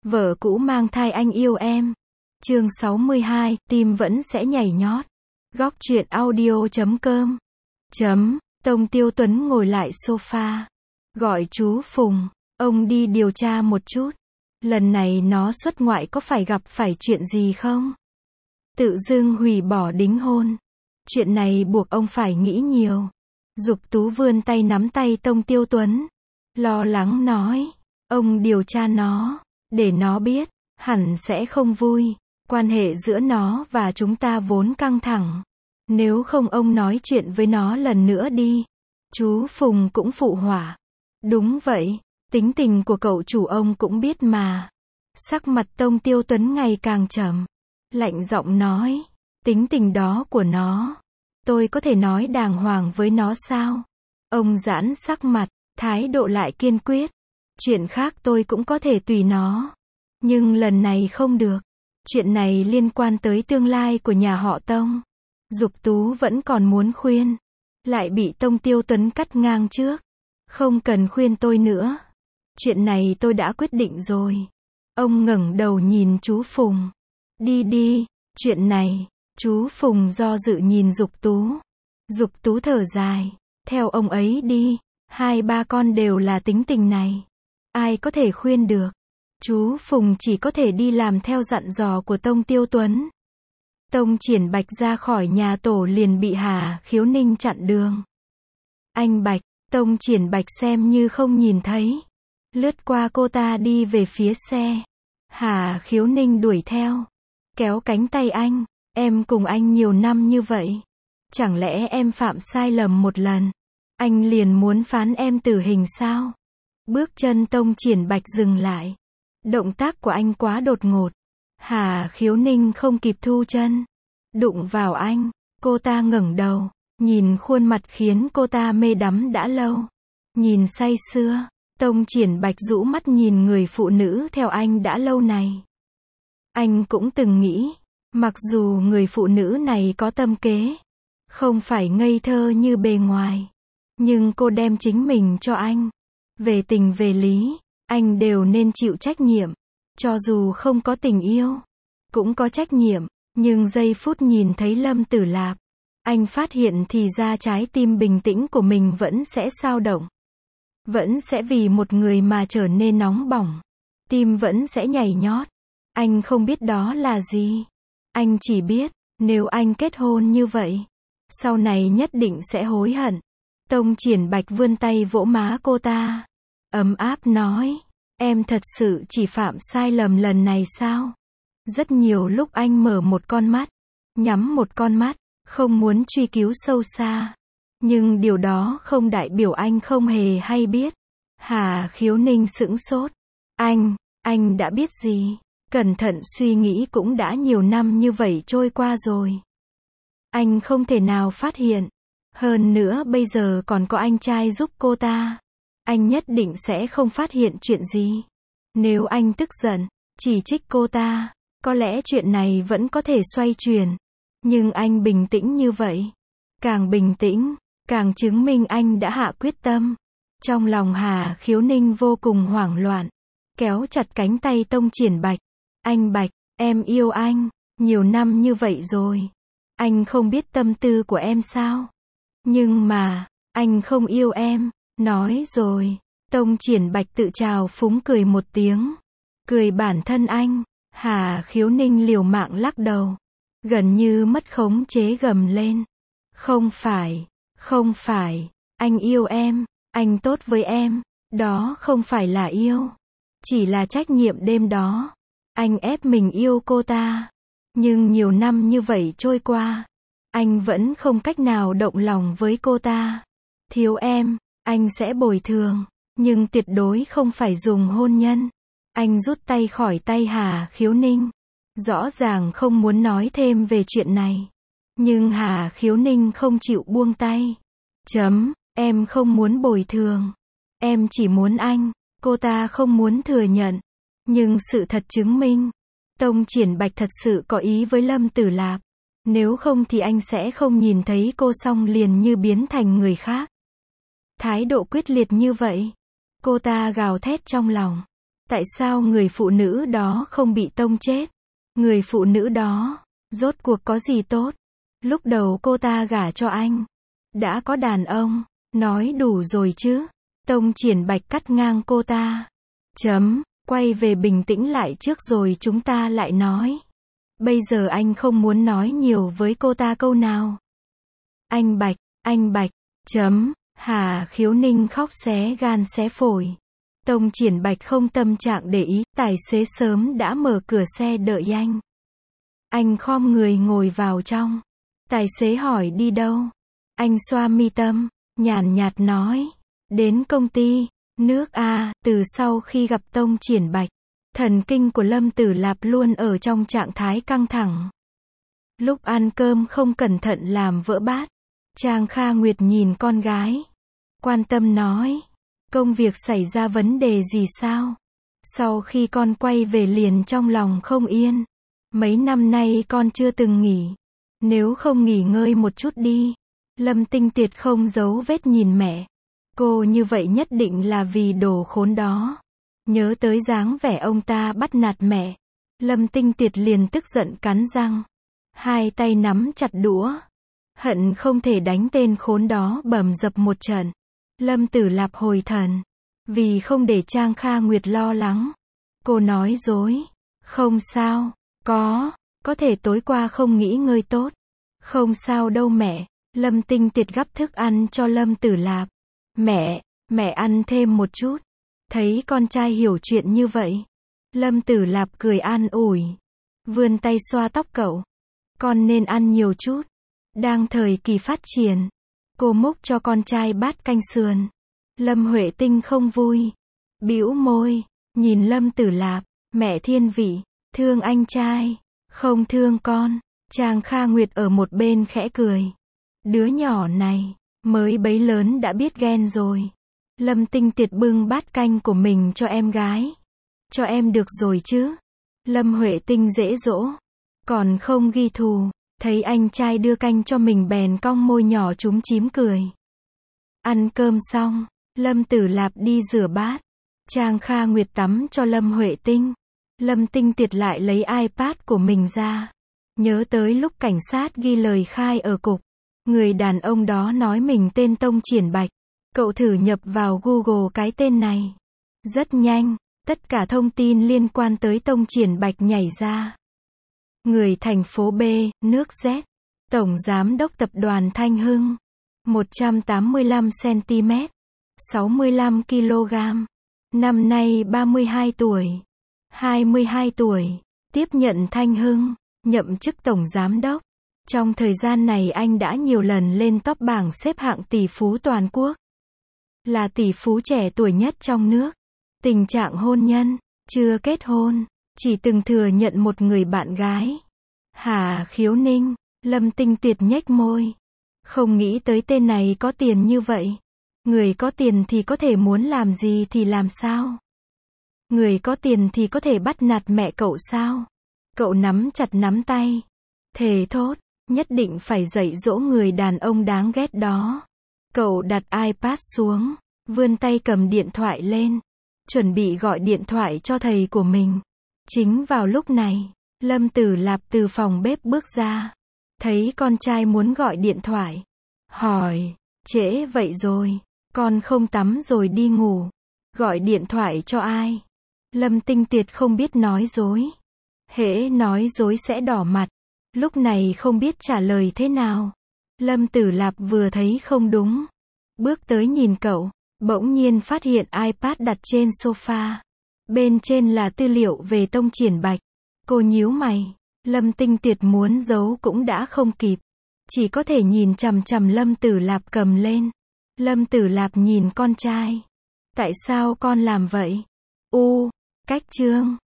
Vợ cũ mang thai anh yêu em. Chương 62, tim vẫn sẽ nhảy nhót. Góc truyện audio.com. Tông Tiêu Tuấn ngồi lại sofa. Gọi chú Phùng. Ông đi điều tra một chút. Lần này nó xuất ngoại có phải gặp phải chuyện gì không? Tự dưng hủy bỏ đính hôn. Chuyện này buộc ông phải nghĩ nhiều. Dục Tú vươn tay nắm tay Tông Tiêu Tuấn. Lo lắng nói. Ông điều tra nó. Để nó biết. Hẳn sẽ không vui. Quan hệ giữa nó và chúng ta vốn căng thẳng. Nếu không ông nói chuyện với nó lần nữa đi. Chú Phùng cũng phụ họa. Đúng vậy. Tính tình của cậu chủ ông cũng biết mà. Sắc mặt Tông Tiêu Tuấn ngày càng trầm. Lạnh giọng nói. Tính tình đó của nó. Tôi có thể nói đàng hoàng với nó sao? Ông giãn sắc mặt. Thái độ lại kiên quyết. Chuyện khác tôi cũng có thể tùy nó. Nhưng lần này không được. Chuyện này liên quan tới tương lai của nhà họ Tông. Dục Tú vẫn còn muốn khuyên. Lại bị Tông Tiêu Tuấn cắt ngang trước. Không cần khuyên tôi nữa. Chuyện này tôi đã quyết định rồi. Ông ngẩng đầu nhìn chú Phùng. Đi đi, chuyện này. Chú Phùng do dự nhìn Dục Tú. Dục Tú thở dài. Theo ông ấy đi. 2-3 con đều là tính tình này. Ai có thể khuyên được. Chú Phùng chỉ có thể đi làm theo dặn dò của Tông Tiêu Tuấn. Tông Triển Bạch ra khỏi nhà tổ liền bị Hà Khiếu Ninh chặn đường. Anh Bạch, Tông Triển Bạch xem như không nhìn thấy. Lướt qua cô ta đi về phía xe. Hà Khiếu Ninh đuổi theo. Kéo cánh tay anh. Em cùng anh nhiều năm như vậy. Chẳng lẽ em phạm sai lầm một lần? Anh liền muốn phán em tử hình sao? Bước chân Tông Triển Bạch dừng lại. Động tác của anh quá đột ngột. Hà Khiếu Ninh không kịp thu chân. Đụng vào anh. Cô ta ngẩng đầu. Nhìn khuôn mặt khiến cô ta mê đắm đã lâu. Nhìn say sưa. Tông Triển Bạch rũ mắt nhìn người phụ nữ theo anh đã lâu này. Anh cũng từng nghĩ. Mặc dù người phụ nữ này có tâm kế. Không phải ngây thơ như bề ngoài. Nhưng cô đem chính mình cho anh. Về tình về lý. Anh đều nên chịu trách nhiệm. Cho dù không có tình yêu. Cũng có trách nhiệm. Nhưng giây phút nhìn thấy Lâm Tử Lạp. Anh phát hiện thì ra trái tim bình tĩnh của mình vẫn sẽ xao động. Vẫn sẽ vì một người mà trở nên nóng bỏng. Tim vẫn sẽ nhảy nhót. Anh không biết đó là gì. Anh chỉ biết. Nếu anh kết hôn như vậy. Sau này nhất định sẽ hối hận. Tông Triển Bạch vươn tay vỗ má cô ta. Ấm áp nói. Em thật sự chỉ phạm sai lầm lần này sao? Rất nhiều lúc anh mở một con mắt. Nhắm một con mắt. Không muốn truy cứu sâu xa. Nhưng điều đó không đại biểu anh không hề hay biết. Hà Khiếu Ninh sững sốt. Anh đã biết gì? Cẩn thận suy nghĩ cũng đã nhiều năm như vậy trôi qua rồi. Anh không thể nào phát hiện. Hơn nữa bây giờ còn có anh trai giúp cô ta. Anh nhất định sẽ không phát hiện chuyện gì. Nếu anh tức giận, chỉ trích cô ta, có lẽ chuyện này vẫn có thể xoay chuyển. Nhưng anh bình tĩnh như vậy. Càng bình tĩnh, càng chứng minh anh đã hạ quyết tâm. Trong lòng Hà Khiếu Ninh vô cùng hoảng loạn. Kéo chặt cánh tay Tông Triển Bạch. Anh Bạch, em yêu anh. Nhiều năm như vậy rồi. Anh không biết tâm tư của em sao? Nhưng mà, anh không yêu em. Nói rồi. Tông Triển Bạch tự trào phúng cười một tiếng. Cười bản thân anh. Hà Khiếu Ninh liều mạng lắc đầu. Gần như mất khống chế gầm lên. Không phải. Anh yêu em. Anh tốt với em. Đó không phải là yêu. Chỉ là trách nhiệm đêm đó. Anh ép mình yêu cô ta. Nhưng nhiều năm như vậy trôi qua. Anh vẫn không cách nào động lòng với cô ta. Thiếu em. Anh sẽ bồi thường. Nhưng tuyệt đối không phải dùng hôn nhân. Anh rút tay khỏi tay Hà Khiếu Ninh. Rõ ràng không muốn nói thêm về chuyện này. Nhưng Hà Khiếu Ninh không chịu buông tay. Em không muốn bồi thường. Em chỉ muốn anh. Cô ta không muốn thừa nhận. Nhưng sự thật chứng minh. Tông Triển Bạch thật sự có ý với Lâm Tử Lạp. Nếu không thì anh sẽ không nhìn thấy cô xong liền như biến thành người khác. Thái độ quyết liệt như vậy. Cô ta gào thét trong lòng. Tại sao người phụ nữ đó không bị tông chết? Người phụ nữ đó, rốt cuộc có gì tốt? Lúc đầu cô ta gả cho anh. Đã có đàn ông. Nói đủ rồi chứ. Tông Triển Bạch cắt ngang cô ta. Quay về bình tĩnh lại trước rồi chúng ta lại nói. Bây giờ anh không muốn nói nhiều với cô ta câu nào. Anh Bạch, Hà Khiếu Ninh khóc xé gan xé phổi. Tông Triển Bạch không tâm trạng để ý, tài xế sớm đã mở cửa xe đợi anh. Anh khom người ngồi vào trong. Tài xế hỏi đi đâu? Anh xoa mi tâm, nhàn nhạt nói. Đến công ty, nước A. Từ sau khi gặp Tông Triển Bạch, thần kinh của Lâm Tử Lạp luôn ở trong trạng thái căng thẳng. Lúc ăn cơm không cẩn thận làm vỡ bát. Trang Kha Nguyệt nhìn con gái. Quan tâm nói. Công việc xảy ra vấn đề gì sao? Sau khi con quay về liền trong lòng không yên. Mấy năm nay con chưa từng nghỉ. Nếu không nghỉ ngơi một chút đi. Lâm Tinh Tiệt không giấu vết nhìn mẹ. Cô như vậy nhất định là vì đồ khốn đó. Nhớ tới dáng vẻ ông ta bắt nạt mẹ. Lâm Tinh Tiệt liền tức giận cắn răng. Hai tay nắm chặt đũa. Hận không thể đánh tên khốn đó bầm dập một trận. Lâm Tử Lạp hồi thần. Vì không để Trang Kha Nguyệt lo lắng. Cô nói dối. Không sao. Có thể tối qua không nghỉ ngơi tốt. Không sao đâu mẹ. Lâm Tinh Tiệt gắp thức ăn cho Lâm Tử Lạp. Mẹ ăn thêm một chút. Thấy con trai hiểu chuyện như vậy. Lâm Tử Lạp cười an ủi. Vươn tay xoa tóc cậu. Con nên ăn nhiều chút. Đang thời kỳ phát triển. Cô múc cho con trai bát canh sườn. Lâm Huệ Tinh không vui. Bĩu môi. Nhìn Lâm Tử Lạp. Mẹ thiên vị. Thương anh trai. Không thương con. Trang Kha Nguyệt ở một bên khẽ cười. Đứa nhỏ này. Mới bấy lớn đã biết ghen rồi. Lâm Tinh Tiệt bưng bát canh của mình cho em gái. Cho em được rồi chứ. Lâm Huệ Tinh dễ dỗ. Còn không ghi thù. Thấy anh trai đưa canh cho mình bèn cong môi nhỏ chúm chím cười. Ăn cơm xong. Lâm Tử Lạp đi rửa bát. Trang Kha Nguyệt tắm cho Lâm Huệ Tinh. Lâm Tinh Tiệt lại lấy iPad của mình ra. Nhớ tới lúc cảnh sát ghi lời khai ở cục. Người đàn ông đó nói mình tên Tông Triển Bạch. Cậu thử nhập vào Google cái tên này. Rất nhanh, tất cả thông tin liên quan tới Tông Triển Bạch nhảy ra. Người thành phố B, nước Z. Tổng Giám đốc Tập đoàn Thanh Hưng. 185cm. 65kg. Năm nay 32 tuổi. 22 tuổi. Tiếp nhận Thanh Hưng. Nhậm chức Tổng Giám đốc. Trong thời gian này anh đã nhiều lần lên top bảng xếp hạng tỷ phú toàn quốc. Là tỷ phú trẻ tuổi nhất trong nước. Tình trạng hôn nhân, chưa kết hôn, chỉ từng thừa nhận một người bạn gái. Hà Khiếu Ninh, Lâm Tinh Tiệt nhếch môi. Không nghĩ tới tên này có tiền như vậy. Người có tiền thì có thể muốn làm gì thì làm sao? Người có tiền thì có thể bắt nạt mẹ cậu sao? Cậu nắm chặt nắm tay. Thề thốt, nhất định phải dạy dỗ người đàn ông đáng ghét đó. Cậu đặt iPad xuống, vươn tay cầm điện thoại lên, chuẩn bị gọi điện thoại cho thầy của mình. Chính vào lúc này, Lâm Tử Lạp từ phòng bếp bước ra. Thấy con trai muốn gọi điện thoại. Hỏi, trễ vậy rồi, con không tắm rồi đi ngủ. Gọi điện thoại cho ai? Lâm Tinh Tiệt không biết nói dối. Hễ nói dối sẽ đỏ mặt. Lúc này không biết trả lời thế nào. Lâm Tử Lạp vừa thấy không đúng. Bước tới nhìn cậu, bỗng nhiên phát hiện iPad đặt trên sofa. Bên trên là tư liệu về Tông Triển Bạch. Cô nhíu mày. Lâm Tinh Tiệt muốn giấu cũng đã không kịp. Chỉ có thể nhìn chằm chằm Lâm Tử Lạp cầm lên. Lâm Tử Lạp nhìn con trai. Tại sao con làm vậy? Cách chương.